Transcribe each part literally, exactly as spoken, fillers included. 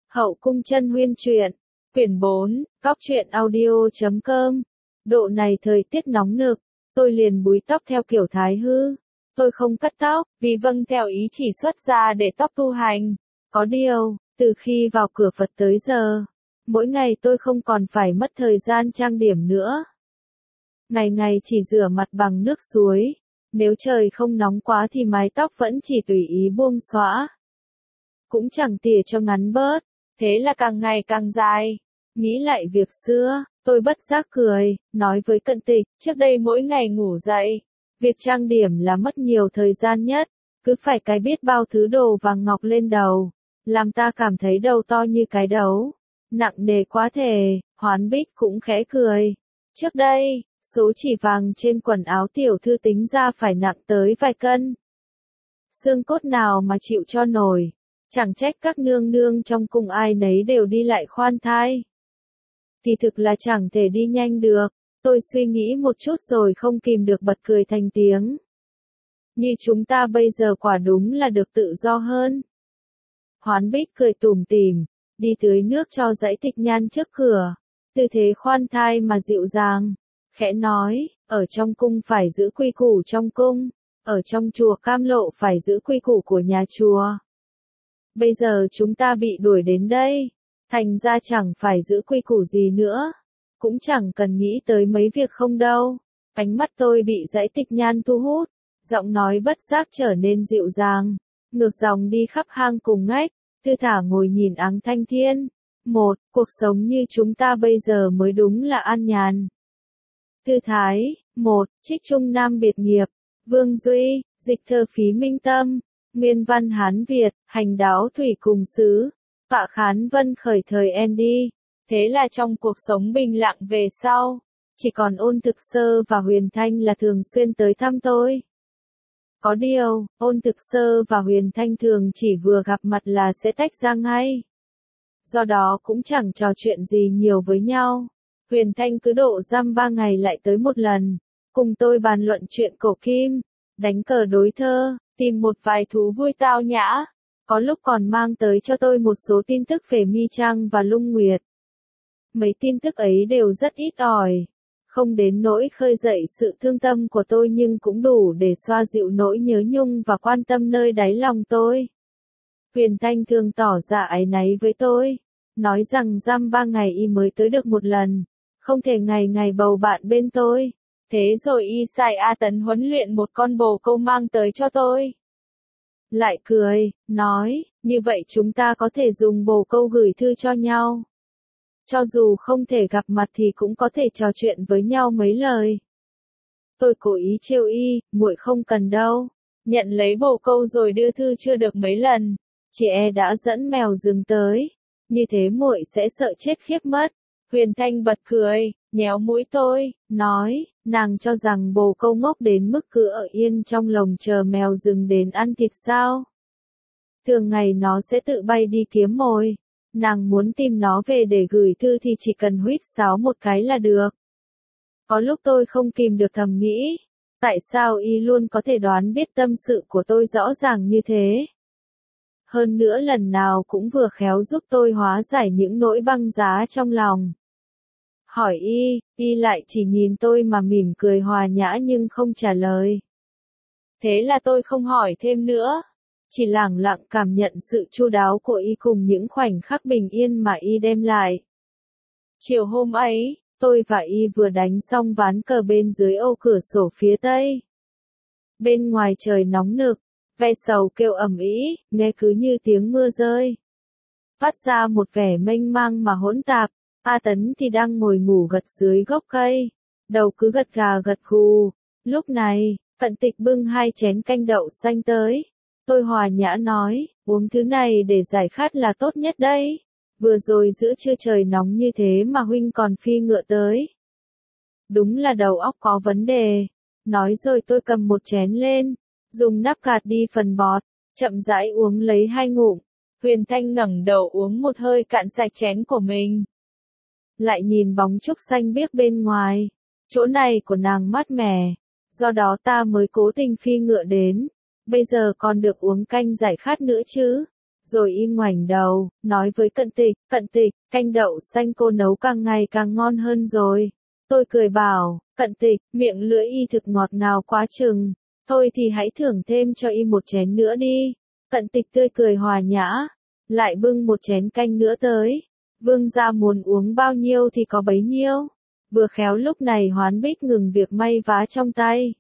Hậu cung chân huyên truyện, quyển bốn, góc truyện audio chấm com. Độ này thời tiết nóng nực, tôi liền búi tóc theo kiểu thái hư. Tôi không cắt tóc, vì vâng theo ý chỉ xuất ra để tóc tu hành. Có điều, từ khi vào cửa Phật tới giờ, mỗi ngày tôi không còn phải mất thời gian trang điểm nữa. Ngày ngày chỉ rửa mặt bằng nước suối, nếu trời không nóng quá thì mái tóc vẫn chỉ tùy ý buông xõa. Cũng chẳng tỉa cho ngắn bớt, thế là càng ngày càng dài. Nghĩ lại việc xưa, tôi bất giác cười, nói với Cận Tịch, trước đây mỗi ngày ngủ dậy, việc trang điểm là mất nhiều thời gian nhất, cứ phải cái biết bao thứ đồ vàng ngọc lên đầu, làm ta cảm thấy đầu to như cái đấu, nặng nề quá thể. Hoán Bích cũng khẽ cười. Trước đây, số chỉ vàng trên quần áo tiểu thư tính ra phải nặng tới vài cân. Xương cốt nào mà chịu cho nổi. Chẳng trách các nương nương trong cung ai nấy đều đi lại khoan thai. Thì thực là chẳng thể đi nhanh được. Tôi suy nghĩ một chút rồi không kìm được bật cười thành tiếng. Như chúng ta bây giờ quả đúng là được tự do hơn. Hoán Bích cười tủm tỉm, đi tưới nước cho dãy Tịch Nhan trước cửa. Tư thế khoan thai mà dịu dàng. Khẽ nói, ở trong cung phải giữ quy củ trong cung. Ở trong chùa Cam Lộ phải giữ quy củ của nhà chùa. Bây giờ chúng ta bị đuổi đến đây, thành ra chẳng phải giữ quy củ gì nữa, cũng chẳng cần nghĩ tới mấy việc không đâu. Ánh mắt tôi bị dãy Tịch Nhan thu hút, giọng nói bất giác trở nên dịu dàng, ngược dòng đi khắp hang cùng ngách, thư thả ngồi nhìn áng thanh thiên. Một, cuộc sống như chúng ta bây giờ mới đúng là an nhàn. Thư thái, một, trích Trung Nam biệt nghiệp, Vương Duy, dịch thơ Phí Minh Tâm. Nguyên văn Hán Việt, hành đáo thủy cùng xứ, Phạ Khán Vân khởi thời Andy. Thế là trong cuộc sống bình lặng về sau, chỉ còn Ôn Thực Sơ và Huyền Thanh là thường xuyên tới thăm tôi. Có điều, Ôn Thực Sơ và Huyền Thanh thường chỉ vừa gặp mặt là sẽ tách ra ngay. Do đó cũng chẳng trò chuyện gì nhiều với nhau. Huyền Thanh cứ độ dăm ba ngày lại tới một lần, cùng tôi bàn luận chuyện cổ kim, đánh cờ đối thơ, tìm một vài thú vui tao nhã, có lúc còn mang tới cho tôi một số tin tức về Mi Trang và Lung Nguyệt. Mấy tin tức ấy đều rất ít ỏi, không đến nỗi khơi dậy sự thương tâm của tôi nhưng cũng đủ để xoa dịu nỗi nhớ nhung và quan tâm nơi đáy lòng tôi. Huyền Thanh thường tỏ ra áy náy với tôi, nói rằng dăm ba ngày y mới tới được một lần, không thể ngày ngày bầu bạn bên tôi. Thế rồi y sai A Tấn huấn luyện một con bồ câu mang tới cho tôi. Lại cười, nói, như vậy chúng ta có thể dùng bồ câu gửi thư cho nhau. Cho dù không thể gặp mặt thì cũng có thể trò chuyện với nhau mấy lời. Tôi cố ý trêu y, muội không cần đâu. Nhận lấy bồ câu rồi đưa thư chưa được mấy lần, chị e đã dẫn mèo rừng tới. Như thế muội sẽ sợ chết khiếp mất. Huyền Thanh bật cười, nhéo mũi tôi, nói, nàng cho rằng bồ câu ngốc đến mức cứ ở yên trong lồng chờ mèo rừng đến ăn thịt sao? Thường ngày nó sẽ tự bay đi kiếm mồi, nàng muốn tìm nó về để gửi thư thì chỉ cần huýt sáo một cái là được. Có lúc tôi không kìm được thầm nghĩ, tại sao y luôn có thể đoán biết tâm sự của tôi rõ ràng như thế? Hơn nữa lần nào cũng vừa khéo giúp tôi hóa giải những nỗi băng giá trong lòng. Hỏi y, y lại chỉ nhìn tôi mà mỉm cười hòa nhã nhưng không trả lời. Thế là tôi không hỏi thêm nữa, chỉ lẳng lặng cảm nhận sự chu đáo của y cùng những khoảnh khắc bình yên mà y đem lại. Chiều hôm ấy, tôi và y vừa đánh xong ván cờ bên dưới ô cửa sổ phía tây. Bên ngoài trời nóng nực, ve sầu kêu ầm ĩ, nghe cứ như tiếng mưa rơi. Phát ra một vẻ mênh mang mà hỗn tạp. A Tấn thì đang ngồi ngủ gật dưới gốc cây, đầu cứ gật gà gật gù. Lúc này, Cận Tịch bưng hai chén canh đậu xanh tới. Tôi hòa nhã nói, uống thứ này để giải khát là tốt nhất đấy. Vừa rồi giữa trưa trời nóng như thế mà huynh còn phi ngựa tới. Đúng là đầu óc có vấn đề. Nói rồi tôi cầm một chén lên, dùng nắp gạt đi phần bọt, chậm rãi uống lấy hai ngụm. Huyền Thanh ngẩng đầu uống một hơi cạn sạch chén của mình. Lại nhìn bóng trúc xanh biếc bên ngoài, chỗ này của nàng mát mẻ, do đó ta mới cố tình phi ngựa đến, bây giờ còn được uống canh giải khát nữa chứ. Rồi y ngoảnh đầu, nói với Cận Tịch, Cận Tịch, canh đậu xanh cô nấu càng ngày càng ngon hơn rồi. Tôi cười bảo, Cận Tịch, miệng lưỡi y thực ngọt ngào quá chừng. Thôi thì hãy thưởng thêm cho y một chén nữa đi. Cận Tịch tươi cười hòa nhã, lại bưng một chén canh nữa tới. Vương gia muốn uống bao nhiêu thì có bấy nhiêu. Vừa khéo lúc này Hoán Bích ngừng việc may vá trong tay.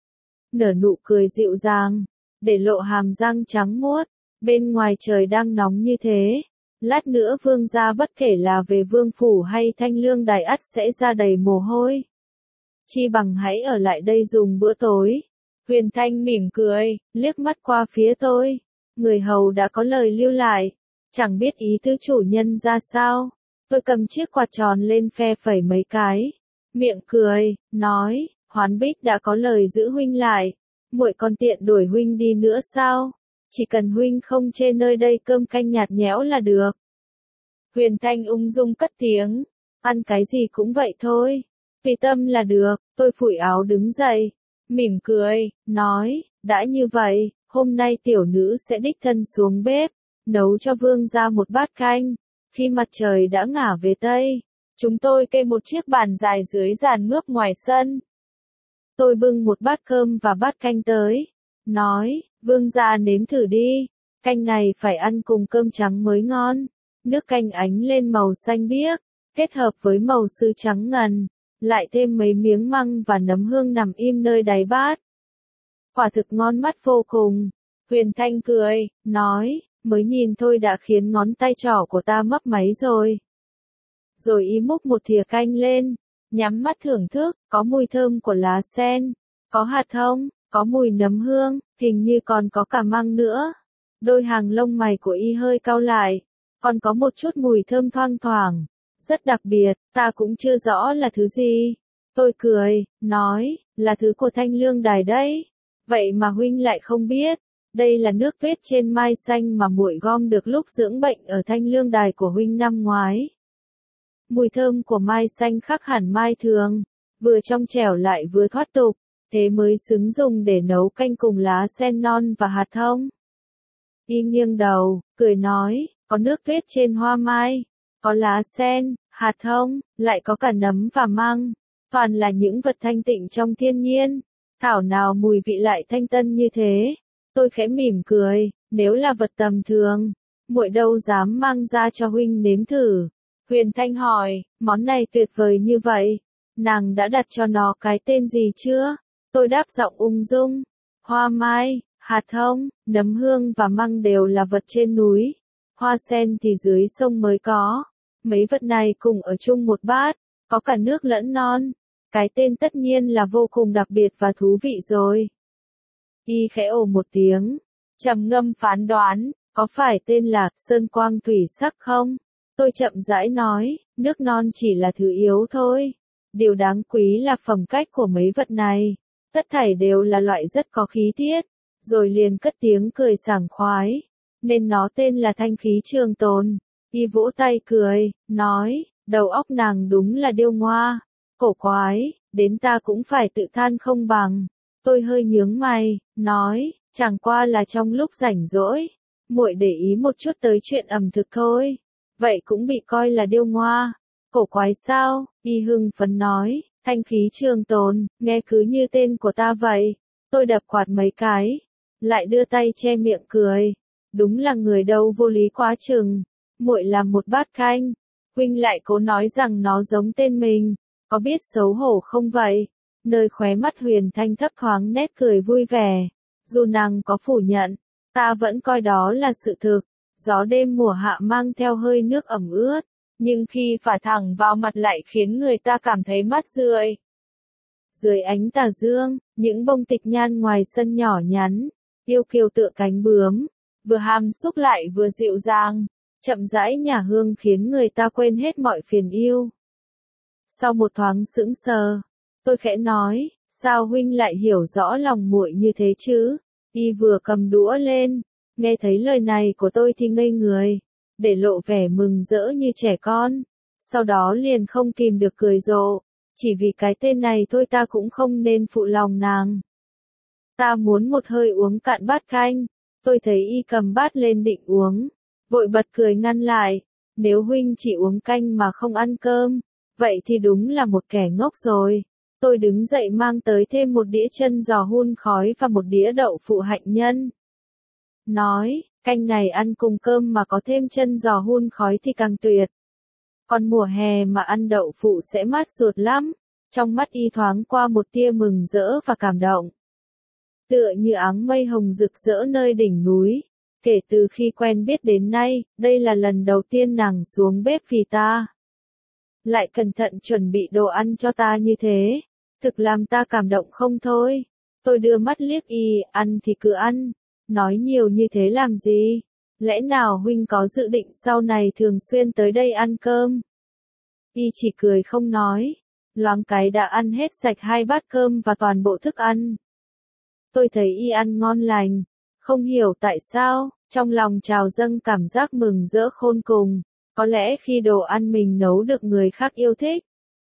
Nở nụ cười dịu dàng, để lộ hàm răng trắng muốt. Bên ngoài trời đang nóng như thế. Lát nữa vương gia bất kể là về vương phủ hay thanh lương đài ắt sẽ ra đầy mồ hôi. Chi bằng hãy ở lại đây dùng bữa tối. Huyền Thanh mỉm cười, liếc mắt qua phía tôi. Người hầu đã có lời lưu lại. Chẳng biết ý tứ chủ nhân ra sao. Tôi cầm chiếc quạt tròn lên phe phẩy mấy cái. Miệng cười, nói, Hoán Bích đã có lời giữ huynh lại. Muội còn tiện đuổi huynh đi nữa sao? Chỉ cần huynh không chê nơi đây cơm canh nhạt nhẽo là được. Huyền Thanh ung dung cất tiếng. Ăn cái gì cũng vậy thôi. Tùy tâm là được. Tôi phủi áo đứng dậy. Mỉm cười, nói, đã như vậy, hôm nay tiểu nữ sẽ đích thân xuống bếp. Nấu cho vương gia một bát canh. Khi mặt trời đã ngả về Tây, chúng tôi kê một chiếc bàn dài dưới giàn mướp ngoài sân. Tôi bưng một bát cơm và bát canh tới. Nói, vương gia nếm thử đi. Canh này phải ăn cùng cơm trắng mới ngon. Nước canh ánh lên màu xanh biếc, kết hợp với màu sứ trắng ngần. Lại thêm mấy miếng măng và nấm hương nằm im nơi đáy bát. Quả thực ngon mắt vô cùng. Huyền Thanh cười, nói, mới nhìn thôi đã khiến ngón tay trỏ của ta mấp máy rồi. Rồi y múc một thìa canh lên, nhắm mắt thưởng thức, có mùi thơm của lá sen, có hạt thông, có mùi nấm hương, hình như còn có cả măng nữa. Đôi hàng lông mày của y hơi cau lại, còn có một chút mùi thơm thoang thoảng, rất đặc biệt, ta cũng chưa rõ là thứ gì. Tôi cười, nói, là thứ của thanh lương đài đấy. Vậy mà huynh lại không biết. Đây là nước tuyết trên mai xanh mà muội gom được lúc dưỡng bệnh ở thanh lương đài của huynh năm ngoái. Mùi thơm của mai xanh khác hẳn mai thường, vừa trong trẻo lại vừa thoát tục, thế mới xứng dùng để nấu canh cùng lá sen non và hạt thông. Y nghiêng đầu, cười nói, có nước tuyết trên hoa mai, có lá sen, hạt thông, lại có cả nấm và măng, toàn là những vật thanh tịnh trong thiên nhiên, thảo nào mùi vị lại thanh tân như thế. Tôi khẽ mỉm cười, nếu là vật tầm thường, muội đâu dám mang ra cho huynh nếm thử. Huyền Thanh hỏi, món này tuyệt vời như vậy, nàng đã đặt cho nó cái tên gì chưa? Tôi đáp giọng ung dung, hoa mai, hạt thông, nấm hương và măng đều là vật trên núi, hoa sen thì dưới sông mới có. Mấy vật này cùng ở chung một bát, có cả nước lẫn non. Cái tên tất nhiên là vô cùng đặc biệt và thú vị rồi. Y khẽ ồ một tiếng, trầm ngâm phán đoán, có phải tên là Sơn Quang Thủy Sắc không? Tôi chậm rãi nói, nước non chỉ là thứ yếu thôi. Điều đáng quý là phẩm cách của mấy vật này. Tất thảy đều là loại rất có khí tiết. Rồi liền cất tiếng cười sảng khoái. Nên nó tên là Thanh Khí Trường Tồn. Y vỗ tay cười, nói, đầu óc nàng đúng là điêu ngoa. Cổ quái, đến ta cũng phải tự than không bằng. Tôi hơi nhướng mày, nói, chẳng qua là trong lúc rảnh rỗi, muội để ý một chút tới chuyện ẩm thực thôi. Vậy cũng bị coi là điêu ngoa. Cổ quái sao? Y hưng phấn nói, Thanh Khí Trường Tồn, nghe cứ như tên của ta vậy. Tôi đập quạt mấy cái, lại đưa tay che miệng cười. Đúng là người đâu vô lý quá chừng. Muội làm một bát canh, huynh lại cố nói rằng nó giống tên mình, có biết xấu hổ không vậy? Nơi khóe mắt Huyền Thanh thấp thoáng nét cười vui vẻ. Dù nàng có phủ nhận, ta vẫn coi đó là sự thực. Gió đêm mùa hạ mang theo hơi nước ẩm ướt, nhưng khi phả thẳng vào mặt lại khiến người ta cảm thấy mát rượi. Dưới ánh tà dương, những bông tịch nhan ngoài sân nhỏ nhắn, yêu kiều tựa cánh bướm, vừa hàm xúc lại vừa dịu dàng, chậm rãi nhả hương khiến người ta quên hết mọi phiền yêu. Sau một thoáng sững sờ, tôi khẽ nói, sao huynh lại hiểu rõ lòng muội như thế chứ? Y vừa cầm đũa lên, nghe thấy lời này của tôi thì ngây người, để lộ vẻ mừng rỡ như trẻ con. Sau đó liền không kìm được cười rộ, chỉ vì cái tên này thôi ta cũng không nên phụ lòng nàng. Ta muốn một hơi uống cạn bát canh, tôi thấy y cầm bát lên định uống, vội bật cười ngăn lại, nếu huynh chỉ uống canh mà không ăn cơm, vậy thì đúng là một kẻ ngốc rồi. Tôi đứng dậy mang tới thêm một đĩa chân giò hun khói và một đĩa đậu phụ hạnh nhân. Nói, canh này ăn cùng cơm mà có thêm chân giò hun khói thì càng tuyệt. Còn mùa hè mà ăn đậu phụ sẽ mát ruột lắm. Trong mắt y thoáng qua một tia mừng rỡ và cảm động. Tựa như áng mây hồng rực rỡ nơi đỉnh núi. Kể từ khi quen biết đến nay, đây là lần đầu tiên nàng xuống bếp vì ta. Lại cẩn thận chuẩn bị đồ ăn cho ta như thế. Thực làm ta cảm động không thôi. Tôi đưa mắt liếc y, ăn thì cứ ăn. Nói nhiều như thế làm gì? Lẽ nào huynh có dự định sau này thường xuyên tới đây ăn cơm? Y chỉ cười không nói. Loáng cái đã ăn hết sạch hai bát cơm và toàn bộ thức ăn. Tôi thấy y ăn ngon lành. Không hiểu tại sao, trong lòng trào dâng cảm giác mừng rỡ khôn cùng. Có lẽ khi đồ ăn mình nấu được người khác yêu thích.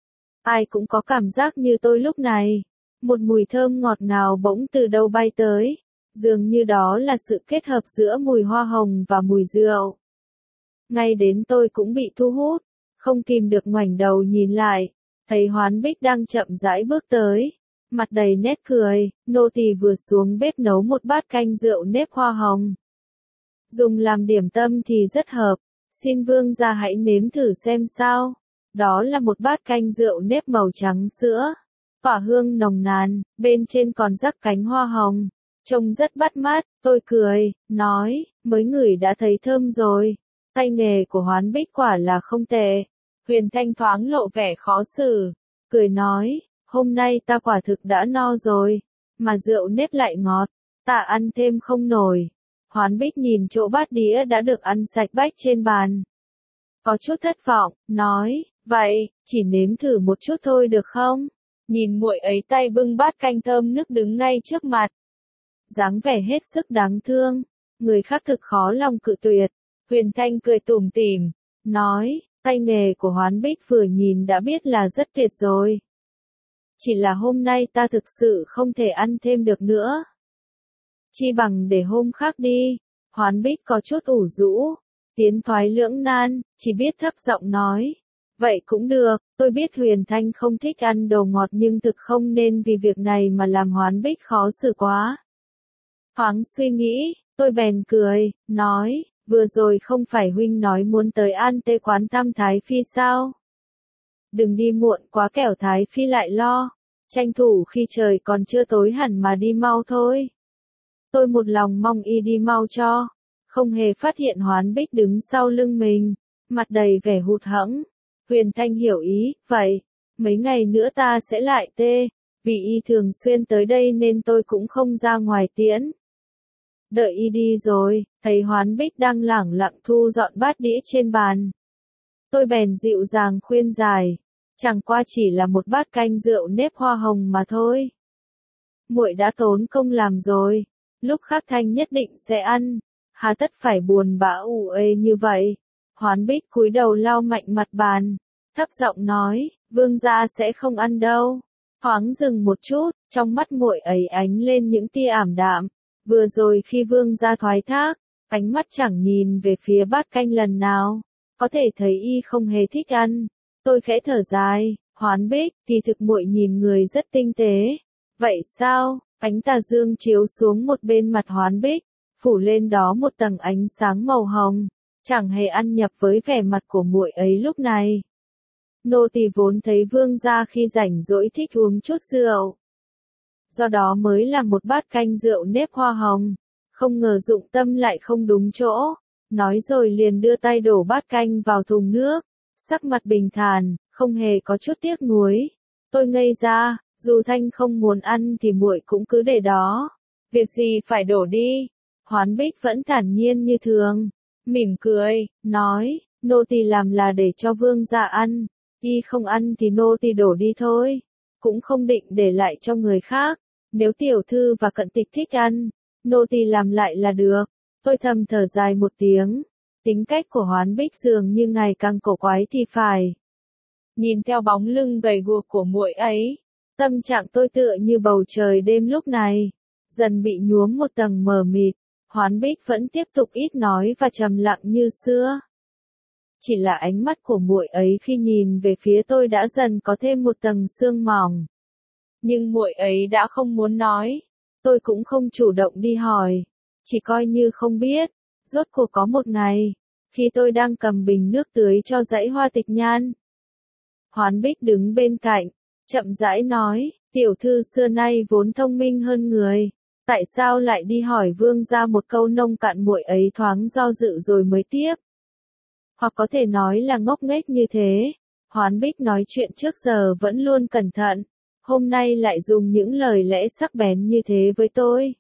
Ai cũng có cảm giác như tôi lúc này. Một mùi thơm ngọt ngào bỗng từ đâu bay tới. Dường như đó là sự kết hợp giữa mùi hoa hồng và mùi rượu. Ngay đến tôi cũng bị thu hút. Không kìm được ngoảnh đầu nhìn lại. Thấy Hoán Bích đang chậm rãi bước tới. Mặt đầy nét cười, nô tỳ vừa xuống bếp nấu một bát canh rượu nếp hoa hồng. Dùng làm điểm tâm thì rất hợp. Xin vương gia hãy nếm thử xem sao. Đó là một bát canh rượu nếp màu trắng sữa. Tỏa hương nồng nàn, bên trên còn rắc cánh hoa hồng. Trông rất bắt mắt, tôi cười, nói, mới ngửi đã thấy thơm rồi. Tay nghề của Hoán Bích quả là không tệ. Huyền Thanh thoáng lộ vẻ khó xử, cười nói, hôm nay ta quả thực đã no rồi, mà rượu nếp lại ngọt, ta ăn thêm không nổi. Hoán Bích nhìn chỗ bát đĩa đã được ăn sạch bách trên bàn. Có chút thất vọng, nói, vậy, chỉ nếm thử một chút thôi được không? Nhìn muội ấy tay bưng bát canh thơm nức đứng ngay trước mặt. Dáng vẻ hết sức đáng thương, người khác thực khó lòng cự tuyệt. Huyền Thanh cười tủm tỉm, nói, tay nghề của Hoán Bích vừa nhìn đã biết là rất tuyệt rồi. Chỉ là hôm nay ta thực sự không thể ăn thêm được nữa. Chi bằng để hôm khác đi. Hoán Bích có chút ủ rũ, tiến thoái lưỡng nan, chỉ biết thấp giọng nói. Vậy cũng được, tôi biết Huyền Thanh không thích ăn đồ ngọt nhưng thực không nên vì việc này mà làm Hoán Bích khó xử quá. Thoáng suy nghĩ, tôi bèn cười, nói, vừa rồi không phải huynh nói muốn tới ăn tê quán thăm Thái Phi sao? Đừng đi muộn quá kẻo Thái Phi lại lo, tranh thủ khi trời còn chưa tối hẳn mà đi mau thôi. Tôi một lòng mong y đi mau cho, không hề phát hiện Hoán Bích đứng sau lưng mình, mặt đầy vẻ hụt hẫng. Huyền Thanh hiểu ý, vậy, mấy ngày nữa ta sẽ lại tê, vì y thường xuyên tới đây nên tôi cũng không ra ngoài tiễn. Đợi y đi rồi, thấy Hoán Bích đang lẳng lặng thu dọn bát đĩa trên bàn. Tôi bèn dịu dàng khuyên giải, chẳng qua chỉ là một bát canh rượu nếp hoa hồng mà thôi. Muội đã tốn công làm rồi, lúc khác Thanh nhất định sẽ ăn, hà tất phải buồn bã ủ ê như vậy. Hoán Bích cúi đầu lau mạnh mặt bàn, thấp giọng nói, vương gia sẽ không ăn đâu. Thoáng dừng một chút, trong mắt muội ấy ánh lên những tia ảm đạm. Vừa rồi khi vương gia thoái thác, ánh mắt chẳng nhìn về phía bát canh lần nào, có thể thấy y không hề thích ăn. Tôi khẽ thở dài, Hoán Bích, kỳ thực muội nhìn người rất tinh tế. Vậy sao? Ánh tà dương chiếu xuống một bên mặt Hoán Bích, phủ lên đó một tầng ánh sáng màu hồng, chẳng hề ăn nhập với vẻ mặt của muội ấy lúc này. Nô tỳ vốn thấy vương gia khi rảnh rỗi thích uống chút rượu, do đó mới làm một bát canh rượu nếp hoa hồng, không ngờ dụng tâm lại không đúng chỗ, nói rồi liền đưa tay đổ bát canh vào thùng nước, sắc mặt bình thản, không hề có chút tiếc nuối. Tôi ngây ra, dù Thanh không muốn ăn thì muội cũng cứ để đó, việc gì phải đổ đi. Hoán Bích vẫn thản nhiên như thường, mỉm cười, nói, nô tỳ làm là để cho vương gia ăn, y không ăn thì nô tỳ đổ đi thôi, cũng không định để lại cho người khác, nếu tiểu thư và cận tịch thích ăn, nô tỳ làm lại là được. Tôi thầm thở dài một tiếng, tính cách của Hoán Bích dường như ngày càng cổ quái thì phải. Nhìn theo bóng lưng gầy guộc của muội ấy, tâm trạng tôi tựa như bầu trời đêm lúc này, dần bị nhuốm một tầng mờ mịt, Hoán Bích vẫn tiếp tục ít nói và trầm lặng như xưa. Chỉ là ánh mắt của muội ấy khi nhìn về phía tôi đã dần có thêm một tầng sương mỏng. Nhưng muội ấy đã không muốn nói. Tôi cũng không chủ động đi hỏi. Chỉ coi như không biết. Rốt cuộc có một ngày, khi tôi đang cầm bình nước tưới cho dãy hoa tịch nhan. Hoán Bích đứng bên cạnh, chậm rãi nói, tiểu thư xưa nay vốn thông minh hơn người. Tại sao lại đi hỏi vương gia một câu nông cạn? Muội ấy thoáng do dự rồi mới tiếp. Hoặc có thể nói là ngốc nghếch như thế. Hoán Bích nói chuyện trước giờ vẫn luôn cẩn thận. Hôm nay lại dùng những lời lẽ sắc bén như thế với tôi.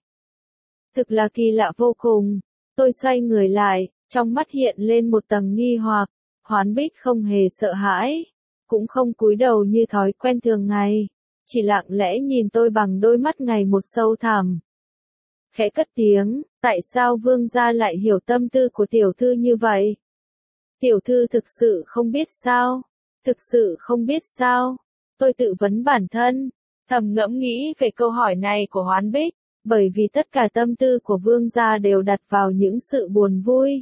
Thực là kỳ lạ vô cùng. Tôi xoay người lại, trong mắt hiện lên một tầng nghi hoặc. Hoán Bích không hề sợ hãi, cũng không cúi đầu như thói quen thường ngày, chỉ lặng lẽ nhìn tôi bằng đôi mắt ngày một sâu thẳm. Khẽ cất tiếng, tại sao vương gia lại hiểu tâm tư của tiểu thư như vậy? Tiểu thư thực sự không biết sao? Thực sự không biết sao? Tôi tự vấn bản thân, thầm ngẫm nghĩ về câu hỏi này của Hoán Bích, bởi vì tất cả tâm tư của vương gia đều đặt vào những sự buồn vui,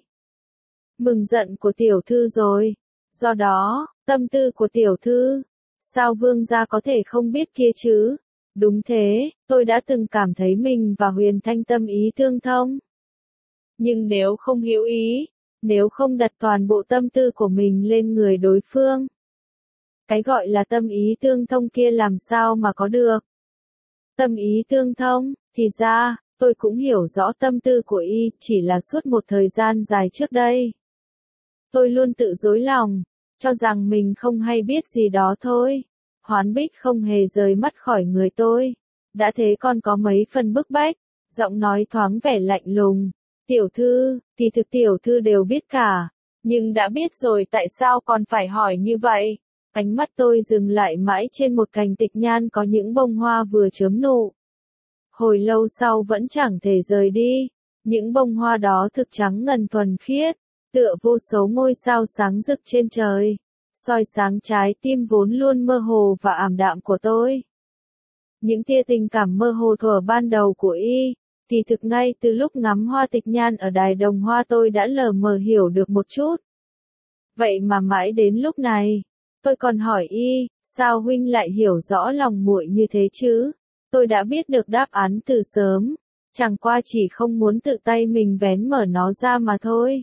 mừng giận của tiểu thư rồi. Do đó, tâm tư của tiểu thư, sao vương gia có thể không biết kia chứ? Đúng thế, tôi đã từng cảm thấy mình và Huyền Thanh tâm ý tương thông. Nhưng nếu không hiểu ý, nếu không đặt toàn bộ tâm tư của mình lên người đối phương, cái gọi là tâm ý tương thông kia làm sao mà có được? Tâm ý tương thông, thì ra, tôi cũng hiểu rõ tâm tư của y, chỉ là suốt một thời gian dài trước đây. Tôi luôn tự dối lòng, cho rằng mình không hay biết gì đó thôi. Hoán Bích không hề rời mắt khỏi người tôi. Đã thế còn có mấy phần bức bách, giọng nói thoáng vẻ lạnh lùng. Tiểu thư, thì thực tiểu thư đều biết cả. Nhưng đã biết rồi tại sao còn phải hỏi như vậy? Ánh mắt tôi dừng lại mãi trên một cành tịch nhan có những bông hoa vừa chớm nụ. Hồi lâu sau vẫn chẳng thể rời đi. Những bông hoa đó thực trắng ngần thuần khiết, tựa vô số ngôi sao sáng rực trên trời, soi sáng trái tim vốn luôn mơ hồ và ảm đạm của tôi. Những tia tình cảm mơ hồ thuở ban đầu của y, thì thực ngay từ lúc ngắm hoa tịch nhan ở đài đồng hoa tôi đã lờ mờ hiểu được một chút. Vậy mà mãi đến lúc này, tôi còn hỏi y, sao huynh lại hiểu rõ lòng muội như thế chứ? Tôi đã biết được đáp án từ sớm, chẳng qua chỉ không muốn tự tay mình vén mở nó ra mà thôi.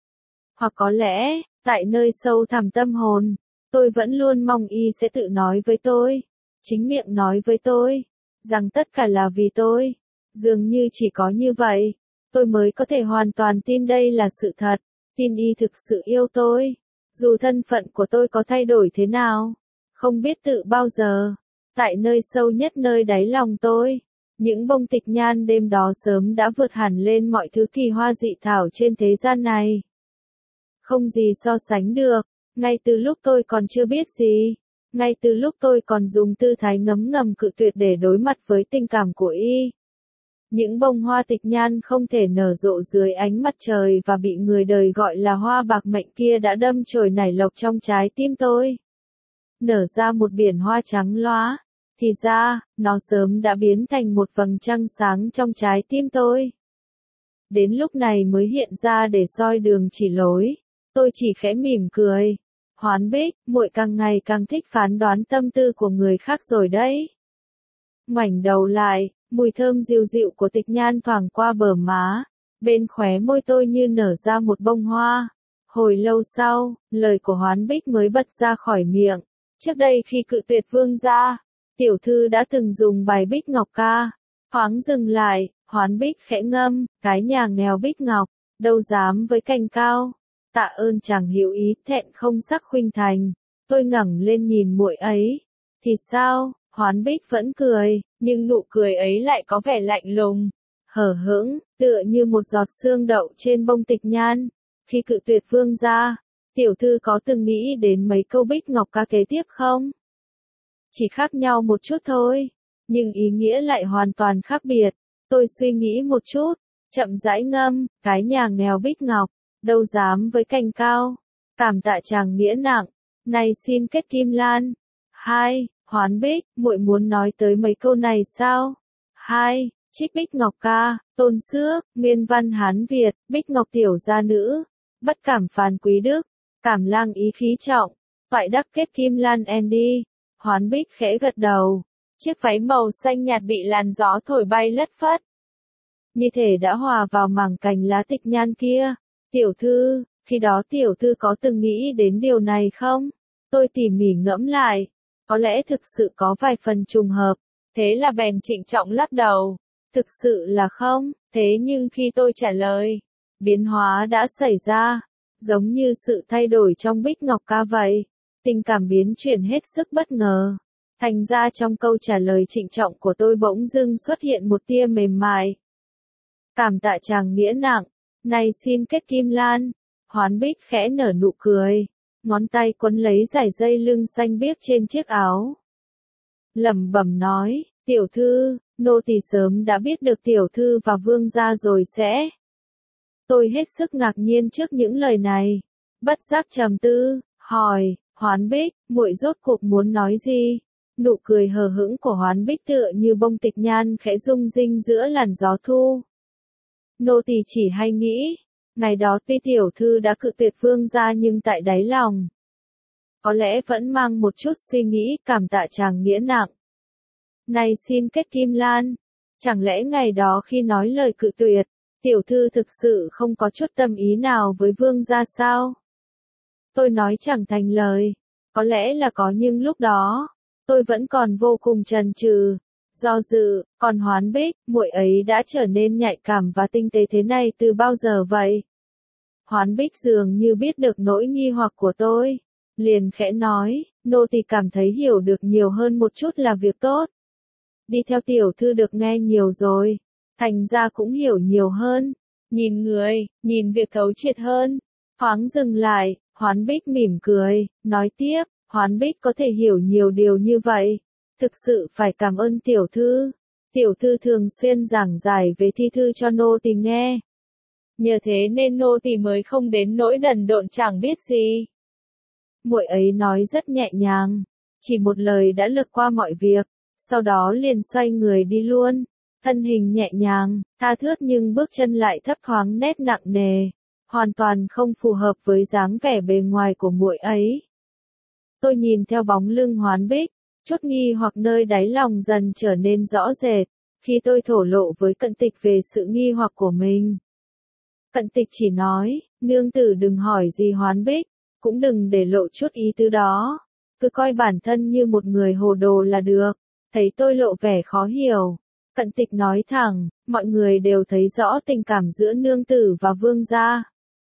Hoặc có lẽ, tại nơi sâu thẳm tâm hồn, tôi vẫn luôn mong y sẽ tự nói với tôi, chính miệng nói với tôi, rằng tất cả là vì tôi. Dường như chỉ có như vậy, tôi mới có thể hoàn toàn tin đây là sự thật, tin y thực sự yêu tôi. Dù thân phận của tôi có thay đổi thế nào, không biết tự bao giờ, tại nơi sâu nhất nơi đáy lòng tôi, những bông tịch nhan đêm đó sớm đã vượt hẳn lên mọi thứ kỳ hoa dị thảo trên thế gian này. Không gì so sánh được, ngay từ lúc tôi còn chưa biết gì, ngay từ lúc tôi còn dùng tư thái ngấm ngầm cự tuyệt để đối mặt với tình cảm của y. Những bông hoa tịch nhan không thể nở rộ dưới ánh mặt trời và bị người đời gọi là hoa bạc mệnh kia đã đâm chồi nảy lộc trong trái tim tôi. Nở ra một biển hoa trắng loá, thì ra, nó sớm đã biến thành một vầng trăng sáng trong trái tim tôi. Đến lúc này mới hiện ra để soi đường chỉ lối, tôi chỉ khẽ mỉm cười. Hoán Bích, muội càng ngày càng thích phán đoán tâm tư của người khác rồi đấy. Ngoảnh đầu lại, mùi thơm dịu dịu của tịch nhan thoảng qua bờ má, bên khóe môi tôi như nở ra một bông hoa. Hồi lâu sau, lời của Hoán Bích mới bật ra khỏi miệng. Trước đây khi cự tuyệt vương gia, tiểu thư đã từng dùng bài Bích Ngọc ca. Thoáng dừng lại, Hoán Bích khẽ ngâm, cái nhà nghèo Bích Ngọc, đâu dám với cành cao. Tạ ơn chàng hiểu ý, thẹn không sắc khuynh thành. Tôi ngẩng lên nhìn muội ấy. Thì sao? Hoán Bích vẫn cười, nhưng nụ cười ấy lại có vẻ lạnh lùng, hờ hững, tựa như một giọt sương đậu trên bông tịch nhan. Khi cự tuyệt vương gia, tiểu thư có từng nghĩ đến mấy câu Bích Ngọc ca kế tiếp không? Chỉ khác nhau một chút thôi, nhưng ý nghĩa lại hoàn toàn khác biệt. Tôi suy nghĩ một chút, chậm rãi ngâm, cái nhà nghèo Bích Ngọc, đâu dám với cành cao. Cảm tạ chàng nghĩa nặng, này xin kết kim lan. Hai, Hoán Bích, muội muốn nói tới mấy câu này sao? Hai, Trích Bích Ngọc ca, Tôn Xước, Nguyên văn Hán Việt, Bích Ngọc tiểu gia nữ, bất cảm phàn quý đức, cảm lang ý khí trọng, toại đắc kết kim lan em đi. Hoán Bích khẽ gật đầu, chiếc váy màu xanh nhạt bị làn gió thổi bay lất phất. Như thể đã hòa vào mảng cành lá tịch nhan kia. Tiểu thư, khi đó tiểu thư có từng nghĩ đến điều này không? Tôi tỉ mỉ ngẫm lại, có lẽ thực sự có vài phần trùng hợp, thế là bèn trịnh trọng lắc đầu. Thực sự là không, thế nhưng khi tôi trả lời, biến hóa đã xảy ra, giống như sự thay đổi trong Bích Ngọc ca vậy. Tình cảm biến chuyển hết sức bất ngờ. Thành ra trong câu trả lời trịnh trọng của tôi bỗng dưng xuất hiện một tia mềm mại. Cảm tạ chàng nghĩa nặng, này xin kết kim lan. Hoán Bích khẽ nở nụ cười, ngón tay quấn lấy dải dây lưng xanh biếc trên chiếc áo. Lẩm bẩm nói, tiểu thư, nô tỳ sớm đã biết được tiểu thư và vương gia rồi sẽ. Tôi hết sức ngạc nhiên trước những lời này, bất giác trầm tư, hỏi, Hoán Bích, muội rốt cuộc muốn nói gì? Nụ cười hờ hững của Hoán Bích tựa như bông tịch nhan khẽ rung rinh giữa làn gió thu. Nô tỳ chỉ hay nghĩ, ngày đó tuy tiểu thư đã cự tuyệt vương gia nhưng tại đáy lòng, có lẽ vẫn mang một chút suy nghĩ cảm tạ chàng nghĩa nặng. Này xin kết kim lan, chẳng lẽ ngày đó khi nói lời cự tuyệt, tiểu thư thực sự không có chút tâm ý nào với vương gia sao? Tôi nói chẳng thành lời, có lẽ là có nhưng lúc đó, tôi vẫn còn vô cùng chần chừ, do dự, còn Hoán Bích, muội ấy đã trở nên nhạy cảm và tinh tế thế này từ bao giờ vậy? Hoán Bích dường như biết được nỗi nghi hoặc của tôi, liền khẽ nói, nô tỳ cảm thấy hiểu được nhiều hơn một chút là việc tốt. Đi theo tiểu thư được nghe nhiều rồi, thành ra cũng hiểu nhiều hơn, nhìn người, nhìn việc thấu triệt hơn. Thoáng dừng lại, Hoán Bích mỉm cười, nói tiếp, Hoán Bích có thể hiểu nhiều điều như vậy, thực sự phải cảm ơn tiểu thư. Tiểu thư thường xuyên giảng giải về thi thư cho nô tỳ nghe. Nhờ thế nên nô tỳ mới không đến nỗi đần độn chẳng biết gì. Muội ấy nói rất nhẹ nhàng, chỉ một lời đã lược qua mọi việc, sau đó liền xoay người đi luôn, thân hình nhẹ nhàng, tha thướt nhưng bước chân lại thấp thoáng nét nặng nề, hoàn toàn không phù hợp với dáng vẻ bề ngoài của muội ấy. Tôi nhìn theo bóng lưng Hoán Bích, chút nghi hoặc nơi đáy lòng dần trở nên rõ rệt, khi tôi thổ lộ với Cận Tịch về sự nghi hoặc của mình. Cận Tịch chỉ nói, nương tử đừng hỏi gì Hoán Bích, cũng đừng để lộ chút ý tứ đó, cứ coi bản thân như một người hồ đồ là được. Thấy tôi lộ vẻ khó hiểu, Cận Tịch nói thẳng, mọi người đều thấy rõ tình cảm giữa nương tử và vương gia.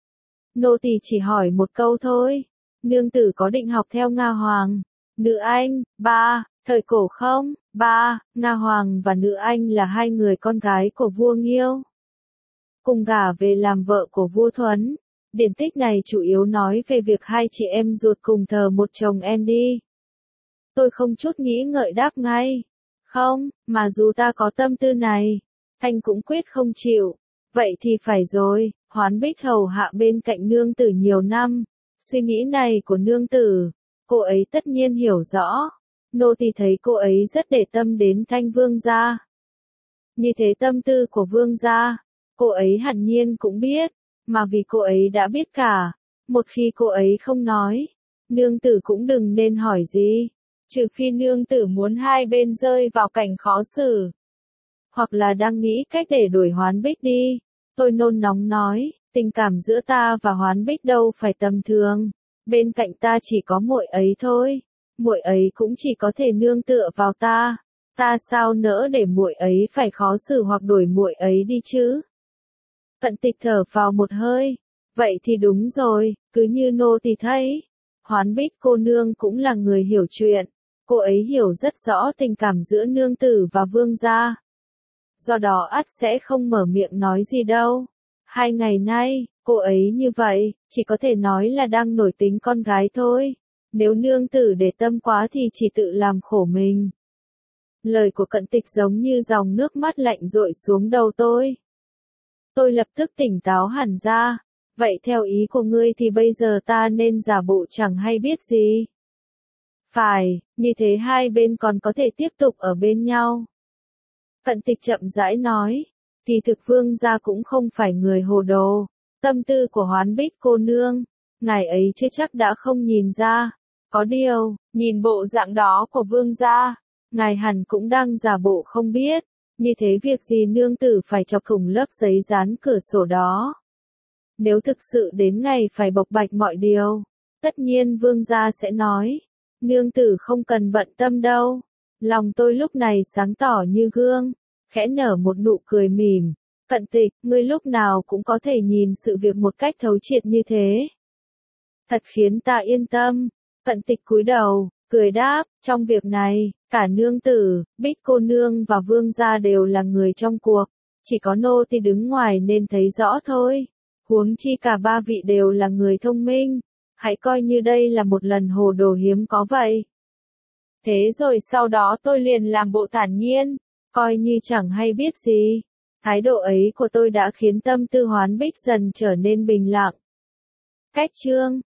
Nô tỳ chỉ hỏi một câu thôi, nương tử có định học theo Nga Hoàng, Nữ Anh, ba, thời cổ không? Ba, Nga Hoàng và Nữ Anh là hai người con gái của vua Nghiêu, cùng gả về làm vợ của vua Thuấn. Điển tích này chủ yếu nói về việc hai chị em ruột cùng thờ một chồng Andy. Tôi không chút nghĩ ngợi đáp ngay. Không, mà dù ta có tâm tư này, Thanh cũng quyết không chịu. Vậy thì phải rồi, Hoán Bích hầu hạ bên cạnh nương tử nhiều năm. Suy nghĩ này của nương tử, cô ấy tất nhiên hiểu rõ. Nô tỳ thấy cô ấy rất để tâm đến Thanh vương gia. Như thế tâm tư của vương gia, cô ấy hẳn nhiên cũng biết, mà vì cô ấy đã biết cả, một khi cô ấy không nói, nương tử cũng đừng nên hỏi gì. Trừ phi nương tử muốn hai bên rơi vào cảnh khó xử, hoặc là đang nghĩ cách để đuổi Hoán Bích đi. Tôi nôn nóng nói, tình cảm giữa ta và Hoán Bích đâu phải tầm thường, bên cạnh ta chỉ có muội ấy thôi, muội ấy cũng chỉ có thể nương tựa vào ta, ta sao nỡ để muội ấy phải khó xử hoặc đuổi muội ấy đi chứ? Cận Tịch thở vào một hơi, vậy thì đúng rồi, cứ như nô tỳ thấy, Hoán Bích cô nương cũng là người hiểu chuyện. Cô ấy hiểu rất rõ tình cảm giữa nương tử và vương gia. Do đó ắt sẽ không mở miệng nói gì đâu. Hai ngày nay, cô ấy như vậy, chỉ có thể nói là đang nổi tính con gái thôi. Nếu nương tử để tâm quá thì chỉ tự làm khổ mình. Lời của Cận Tịch giống như dòng nước mắt lạnh dội xuống đầu tôi. Tôi lập tức tỉnh táo hẳn ra. Vậy theo ý của ngươi thì bây giờ ta nên giả bộ chẳng hay biết gì. Phải, như thế hai bên còn có thể tiếp tục ở bên nhau. Cận Tịch chậm rãi nói, kỳ thực vương gia cũng không phải người hồ đồ, tâm tư của Hoán Bích cô nương, ngài ấy chưa chắc đã không nhìn ra, có điều, nhìn bộ dạng đó của vương gia, ngài hẳn cũng đang giả bộ không biết, như thế việc gì nương tử phải chọc thủng lớp giấy dán cửa sổ đó. Nếu thực sự đến ngày phải bộc bạch mọi điều, tất nhiên vương gia sẽ nói, nương tử không cần bận tâm đâu. Lòng tôi lúc này sáng tỏ như gương, khẽ nở một nụ cười mỉm. Cận Tịch, ngươi lúc nào cũng có thể nhìn sự việc một cách thấu triệt như thế. Thật khiến ta yên tâm. Cận Tịch cúi đầu, cười đáp, trong việc này, cả nương tử, Bích cô nương và vương gia đều là người trong cuộc, chỉ có nô tỳ đứng ngoài nên thấy rõ thôi. Huống chi cả ba vị đều là người thông minh, hãy coi như đây là một lần hồ đồ hiếm có vậy. Thế rồi sau đó tôi liền làm bộ thản nhiên, coi như chẳng hay biết gì. Thái độ ấy của tôi đã khiến tâm tư Hoán Bích dần trở nên bình lặng. Cách chương